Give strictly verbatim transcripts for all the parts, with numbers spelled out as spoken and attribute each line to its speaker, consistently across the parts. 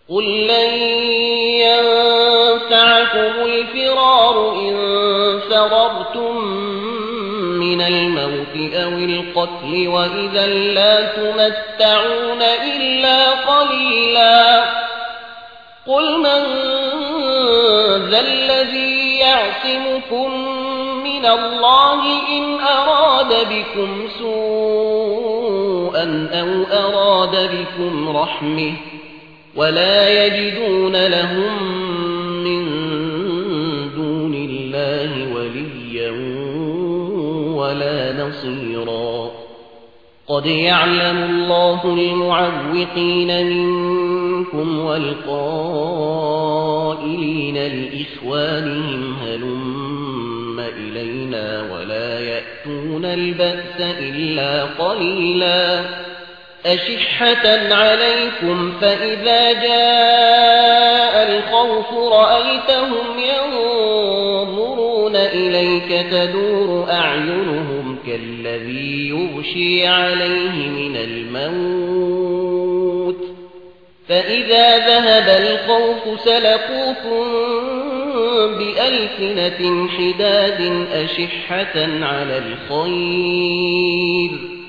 Speaker 1: قل لن ينفعكم الفرار إن فررتم من الموت أو القتل وإذا لا تمتعون إلا قليلا قل من ذا الذي يعصمكم من الله إن أراد بكم سوءا أو أراد بكم رحمة ولا يجدون لهم من دون الله وليا ولا نصيرا قد يعلم الله المعوقين منكم والقائلين لإخوانهم هلم إلينا ولا يأتون البأس إلا قليلا أشحة عليكم فإذا جاء الخوف رأيتهم ينظرون إليك تدور أعينهم كالذي يغشي عليه من الموت فإذا ذهب الخوف سلقوكم بألسنة حداد أشحة على الخير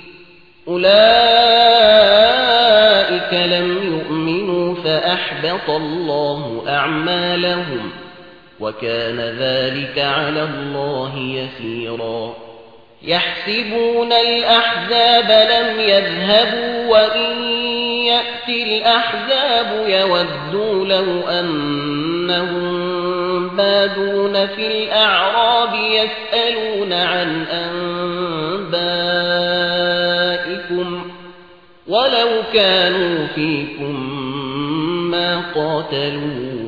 Speaker 1: أولئك لم يؤمنوا فأحبط الله أعمالهم وكان ذلك على الله يسيرا يحسبون الأحزاب لم يذهبوا وإن يأتي الأحزاب يودوا لو أنهم بادون في الأعراب يسألون عن أنبائكم ولو كانوا فيكم ما قاتلوا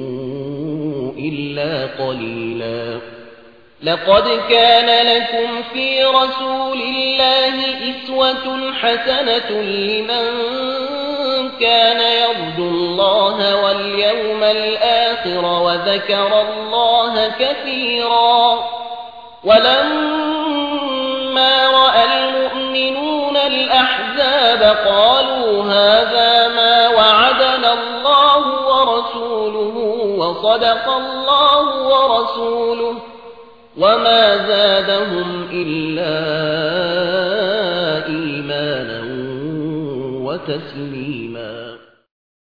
Speaker 1: إلا قليلا لقد كان لكم في رسول الله أسوة حسنة لمن كان يرجو الله واليوم الآخر وذكر الله كثيرا ولما رأى المؤمنون الأحزاب قالوا هذا ما وعدنا الله ورسوله وصدق الله ورسوله وما زادهم إلا إيمانا وتسليما